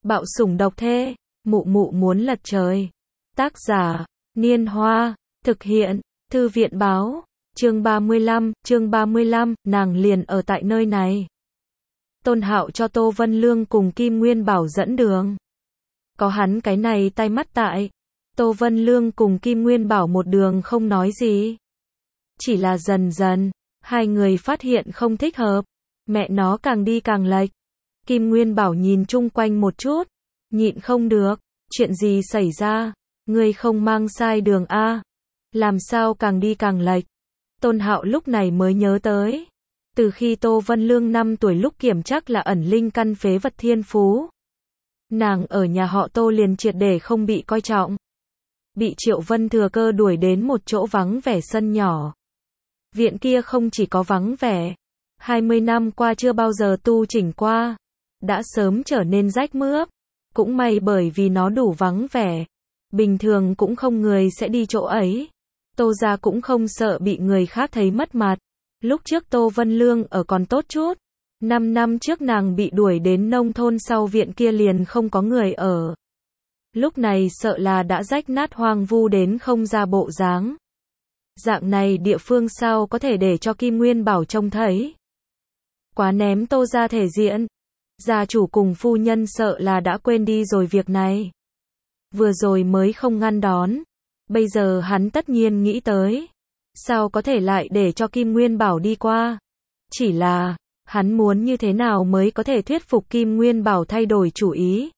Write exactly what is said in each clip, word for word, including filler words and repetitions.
Bạo sủng độc thê, mụ mụ muốn lật trời. Tác giả, Niên Hoa, thực hiện, Thư viện Báo, chương ba mươi lăm, chương ba mươi lăm, nàng liền ở tại nơi này. Tôn Hạo cho Tô Vân Lương cùng Kim Nguyên Bảo dẫn đường. Có hắn cái này tay mắt tại, Tô Vân Lương cùng Kim Nguyên Bảo một đường không nói gì. Chỉ là dần dần, hai người phát hiện không thích hợp, mẹ nó càng đi càng lệch. Kim Nguyên Bảo nhìn chung quanh một chút, nhịn không được, chuyện gì xảy ra, ngươi không mang sai đường a? Làm sao càng đi càng lệch? Tôn Hạo lúc này mới nhớ tới, từ khi Tô Vân Lương năm tuổi lúc kiểm chắc là ẩn linh căn phế vật thiên phú. Nàng ở nhà họ Tô liền triệt để không bị coi trọng. Bị Triệu Vân thừa cơ đuổi đến một chỗ vắng vẻ sân nhỏ. Viện kia không chỉ có vắng vẻ, hai mươi năm qua chưa bao giờ tu chỉnh qua, đã sớm trở nên rách mướp. Cũng may bởi vì nó đủ vắng vẻ, bình thường cũng không người sẽ đi chỗ ấy. Tô gia cũng không sợ bị người khác thấy mất mặt. Lúc trước Tô Vân Lương ở còn tốt chút. Năm năm trước nàng bị đuổi đến nông thôn sau viện kia liền không có người ở. Lúc này sợ là đã rách nát hoang vu đến không ra bộ dáng. Dạng này địa phương sao có thể để cho Kim Nguyên Bảo trông thấy. Quá ném Tô gia thể diện. Gia chủ cùng phu nhân sợ là đã quên đi rồi việc này. Vừa rồi mới không ngăn đón. Bây giờ hắn tất nhiên nghĩ tới. Sao có thể lại để cho Kim Nguyên Bảo đi qua. Chỉ là, hắn muốn như thế nào mới có thể thuyết phục Kim Nguyên Bảo thay đổi chủ ý.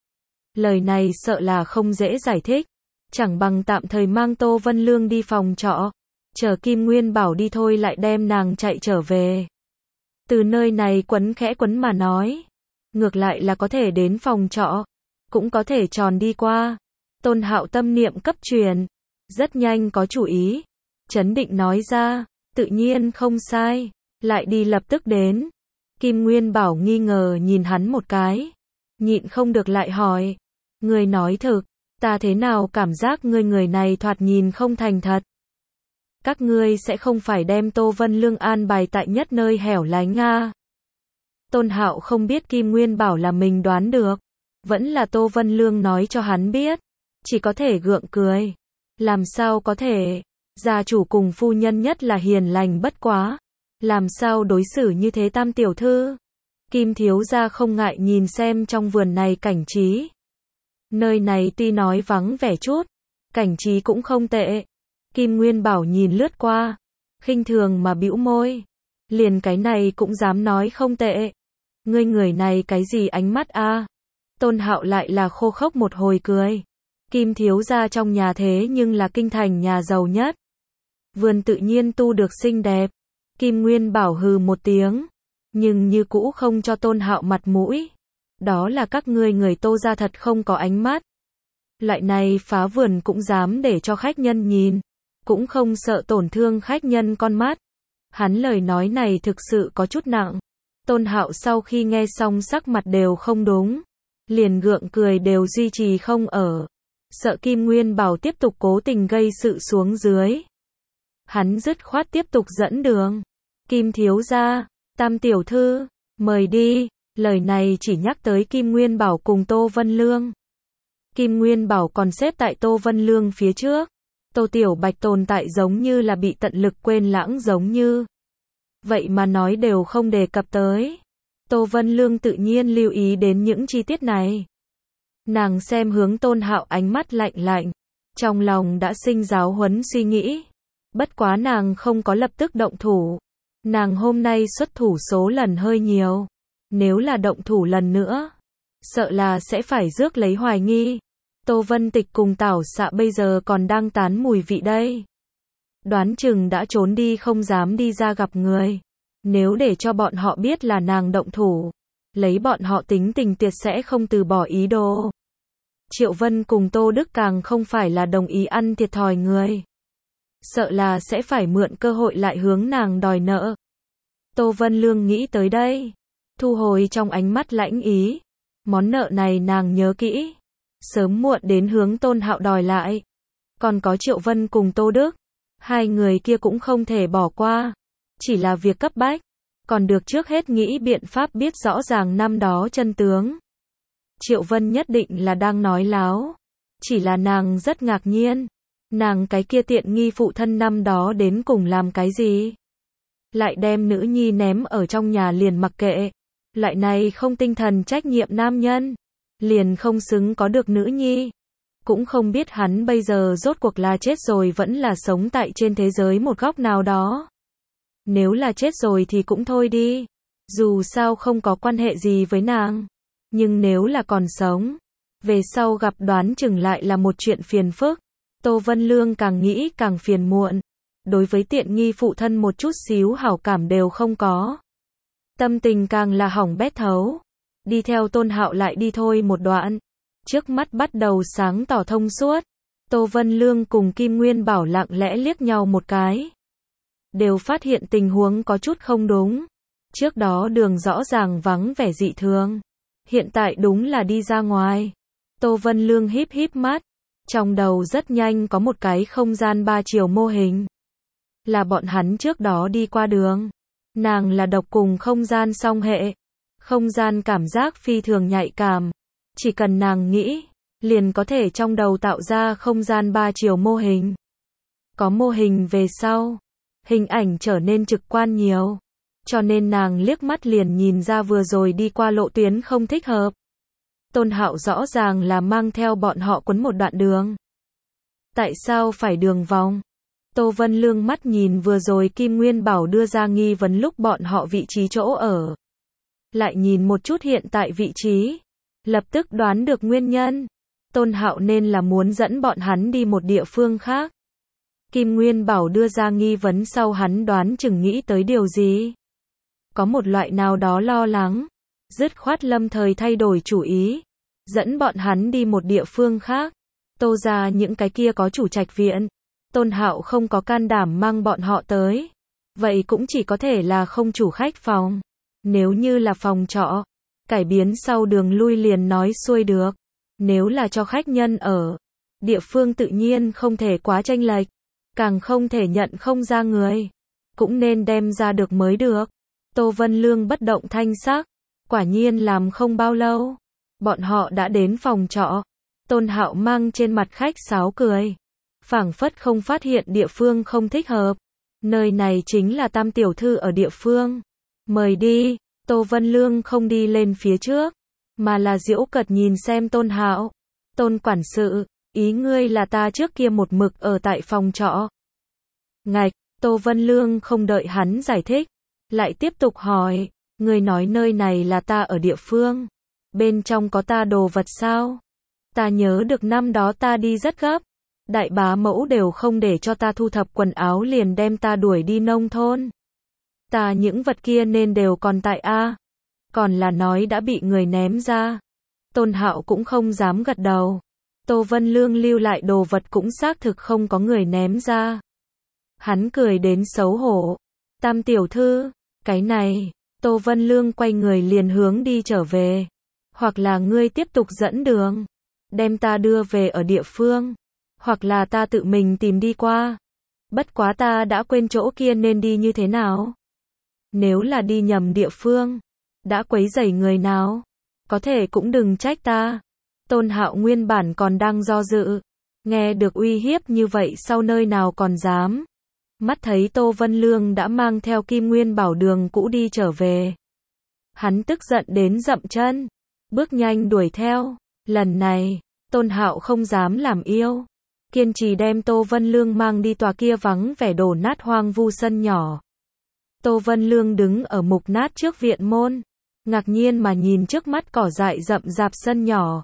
Lời này sợ là không dễ giải thích. Chẳng bằng tạm thời mang Tô Vân Lương đi phòng trọ. Chờ Kim Nguyên Bảo đi thôi lại đem nàng chạy trở về. Từ nơi này quấn khẽ quấn mà nói. Ngược lại là có thể đến phòng trọ. Cũng có thể tròn đi qua. Tôn Hạo tâm niệm cấp truyền. Rất nhanh có chủ ý. Chấn định nói ra. Tự nhiên không sai. Lại đi lập tức đến. Kim Nguyên Bảo nghi ngờ nhìn hắn một cái. Nhịn không được lại hỏi. Ngươi nói thực. Ta thế nào cảm giác ngươi người này thoạt nhìn không thành thật. Các ngươi sẽ không phải đem Tô Vân Lương an bài tại nhất nơi hẻo lánh nga. Tôn Hạo không biết Kim Nguyên Bảo là mình đoán được. Vẫn là Tô Vân Lương nói cho hắn biết. Chỉ có thể gượng cười. Làm sao có thể. Gia chủ cùng phu nhân nhất là hiền lành bất quá. Làm sao đối xử như thế tam tiểu thư. Kim thiếu gia không ngại nhìn xem trong vườn này cảnh trí. Nơi này tuy nói vắng vẻ chút. Cảnh trí cũng không tệ. Kim Nguyên Bảo nhìn lướt qua. Khinh thường mà bĩu môi. Liền cái này cũng dám nói không tệ. Ngươi người này cái gì ánh mắt a? Tôn Hạo lại là khô khốc một hồi cười. Kim thiếu gia trong nhà thế nhưng là kinh thành nhà giàu nhất. Vườn tự nhiên tu được xinh đẹp. Kim Nguyên Bảo hừ một tiếng. Nhưng như cũ không cho Tôn Hạo mặt mũi. Đó là các ngươi người Tô gia thật không có ánh mắt. Loại này phá vườn cũng dám để cho khách nhân nhìn. Cũng không sợ tổn thương khách nhân con mắt. Hắn lời nói này thực sự có chút nặng. Tôn Hạo sau khi nghe xong sắc mặt đều không đúng. Liền gượng cười đều duy trì không ở. Sợ Kim Nguyên Bảo tiếp tục cố tình gây sự xuống dưới. Hắn dứt khoát tiếp tục dẫn đường. Kim thiếu gia, tam tiểu thư, mời đi. Lời này chỉ nhắc tới Kim Nguyên Bảo cùng Tô Vân Lương. Kim Nguyên Bảo còn xếp tại Tô Vân Lương phía trước. Tô Tiểu Bạch tồn tại giống như là bị tận lực quên lãng giống như. Vậy mà nói đều không đề cập tới. Tô Vân Lương tự nhiên lưu ý đến những chi tiết này. Nàng xem hướng Tôn Hạo ánh mắt lạnh lạnh. Trong lòng đã sinh giáo huấn suy nghĩ. Bất quá nàng không có lập tức động thủ. Nàng hôm nay xuất thủ số lần hơi nhiều. Nếu là động thủ lần nữa, sợ là sẽ phải rước lấy hoài nghi. Tô Vân Tịch cùng Tảo Xạ bây giờ còn đang tán mùi vị đây. Đoán chừng đã trốn đi không dám đi ra gặp người. Nếu để cho bọn họ biết là nàng động thủ, lấy bọn họ tính tình tuyệt sẽ không từ bỏ ý đồ. Triệu Vân cùng Tô Đức càng không phải là đồng ý ăn thiệt thòi người. Sợ là sẽ phải mượn cơ hội lại hướng nàng đòi nợ. Tô Vân Lương nghĩ tới đây. Thu hồi trong ánh mắt lãnh ý. Món nợ này nàng nhớ kỹ. Sớm muộn đến hướng Tôn Hạo đòi lại. Còn có Triệu Vân cùng Tô Đức. Hai người kia cũng không thể bỏ qua. Chỉ là việc cấp bách. Còn được trước hết nghĩ biện pháp biết rõ ràng năm đó chân tướng. Triệu Vân nhất định là đang nói láo. Chỉ là nàng rất ngạc nhiên. Nàng cái kia tiện nghi phụ thân năm đó đến cùng làm cái gì? Lại đem nữ nhi ném ở trong nhà liền mặc kệ. Loại này không tinh thần trách nhiệm nam nhân. Liền không xứng có được nữ nhi. Cũng không biết hắn bây giờ rốt cuộc là chết rồi vẫn là sống tại trên thế giới một góc nào đó. Nếu là chết rồi thì cũng thôi đi. Dù sao không có quan hệ gì với nàng. Nhưng nếu là còn sống, về sau gặp đoán chừng lại là một chuyện phiền phức. Tô Vân Lương càng nghĩ càng phiền muộn. Đối với tiện nghi phụ thân một chút xíu hảo cảm đều không có. Tâm tình càng là hỏng bét thấu. Đi theo Tôn Hạo lại đi thôi một đoạn. Trước mắt bắt đầu sáng tỏ thông suốt. Tô Vân Lương cùng Kim Nguyên Bảo lặng lẽ liếc nhau một cái. Đều phát hiện tình huống có chút không đúng. Trước đó đường rõ ràng vắng vẻ dị thường. Hiện tại đúng là đi ra ngoài. Tô Vân Lương híp híp mắt. Trong đầu rất nhanh có một cái không gian ba chiều mô hình. Là bọn hắn trước đó đi qua đường. Nàng là độc cùng không gian song hệ. Không gian cảm giác phi thường nhạy cảm. Chỉ cần nàng nghĩ, liền có thể trong đầu tạo ra không gian ba chiều mô hình. Có mô hình về sau, hình ảnh trở nên trực quan nhiều. Cho nên nàng liếc mắt liền nhìn ra vừa rồi đi qua lộ tuyến không thích hợp. Tôn Hạo rõ ràng là mang theo bọn họ quấn một đoạn đường. Tại sao phải đường vòng? Tô Vân Lương mắt nhìn vừa rồi Kim Nguyên Bảo đưa ra nghi vấn lúc bọn họ vị trí chỗ ở. Lại nhìn một chút hiện tại vị trí. Lập tức đoán được nguyên nhân. Tôn Hạo nên là muốn dẫn bọn hắn đi một địa phương khác. Kim Nguyên Bảo đưa ra nghi vấn sau hắn đoán chừng nghĩ tới điều gì. Có một loại nào đó lo lắng. Dứt khoát lâm thời thay đổi chủ ý. Dẫn bọn hắn đi một địa phương khác. Tô ra những cái kia có chủ trạch viện. Tôn Hạo không có can đảm mang bọn họ tới. Vậy cũng chỉ có thể là không chủ khách phòng. Nếu như là phòng trọ, cải biến sau đường lui liền nói xuôi được. Nếu là cho khách nhân ở, địa phương tự nhiên không thể quá chênh lệch, càng không thể nhận không ra người. Cũng nên đem ra được mới được. Tô Vân Lương bất động thanh sắc. Quả nhiên làm không bao lâu. Bọn họ đã đến phòng trọ. Tôn Hạo mang trên mặt khách sáo cười. Phảng phất không phát hiện địa phương không thích hợp. Nơi này chính là Tam tiểu thư ở địa phương. Mời đi. Tô Vân Lương không đi lên phía trước. Mà là giễu cợt nhìn xem Tôn Hạo. Tôn quản sự, ý ngươi là ta trước kia một mực ở tại phòng trọ. Ngạch, Tô Vân Lương không đợi hắn giải thích. Lại tiếp tục hỏi. Ngươi nói nơi này là ta ở địa phương. Bên trong có ta đồ vật sao? Ta nhớ được năm đó ta đi rất gấp. Đại bá mẫu đều không để cho ta thu thập quần áo liền đem ta đuổi đi nông thôn. Ta những vật kia nên đều còn tại A. Còn là nói đã bị người ném ra. Tôn Hạo cũng không dám gật đầu. Tô Vân Lương lưu lại đồ vật cũng xác thực không có người ném ra. Hắn cười đến xấu hổ. Tam tiểu thư, cái này, Tô Vân Lương quay người liền hướng đi trở về. Hoặc là ngươi tiếp tục dẫn đường. Đem ta đưa về ở địa phương. Hoặc là ta tự mình tìm đi qua. Bất quá ta đã quên chỗ kia nên đi như thế nào. Nếu là đi nhầm địa phương, đã quấy rầy người nào, có thể cũng đừng trách ta. Tôn Hạo nguyên bản còn đang do dự. Nghe được uy hiếp như vậy sau nơi nào còn dám. Mắt thấy Tô Vân Lương đã mang theo Kim Nguyên Bảo đường cũ đi trở về. Hắn tức giận đến dậm chân. Bước nhanh đuổi theo. Lần này, Tôn Hạo không dám làm yêu. Kiên trì đem Tô Vân Lương mang đi tòa kia vắng vẻ đổ nát hoang vu sân nhỏ. Tô Vân Lương đứng ở mục nát trước viện môn. Ngạc nhiên mà nhìn trước mắt cỏ dại rậm rạp sân nhỏ.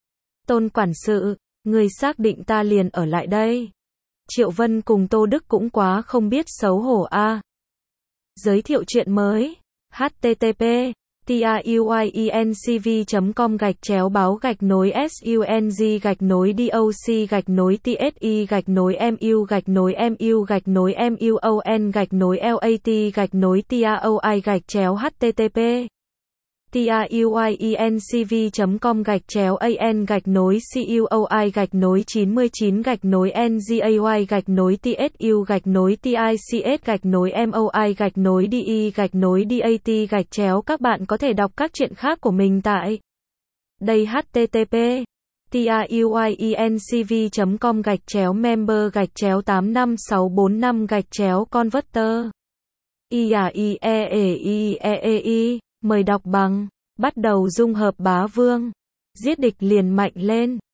Tôn quản sự, người xác định ta liền ở lại đây. Triệu Vân cùng Tô Đức cũng quá không biết xấu hổ a. Giới thiệu chuyện mới. H T T P truyencv chấm com gạch chéo báo gạch nối sung gạch nối doc gạch nối tsi gạch nối mu gạch nối mu gạch nối muon gạch nối lat gạch nối taoi gạch chéo http truyencv chấm com gạch chéo an gạch nối cuoi gạch nối chín mươi chín gạch nối ngay gạch nối tsu gạch nối tics gạch nối moi gạch nối de gạch nối dat gạch chéo. Các bạn có thể đọc các chuyện khác của mình tại Đây http tiuyencv chấm com gạch chéo member gạch chéo tám năm sáu bốn năm gạch chéo converter. I A I E E I E E I, mời đọc bằng. Bắt đầu dung hợp bá vương. Giết địch liền mạnh lên.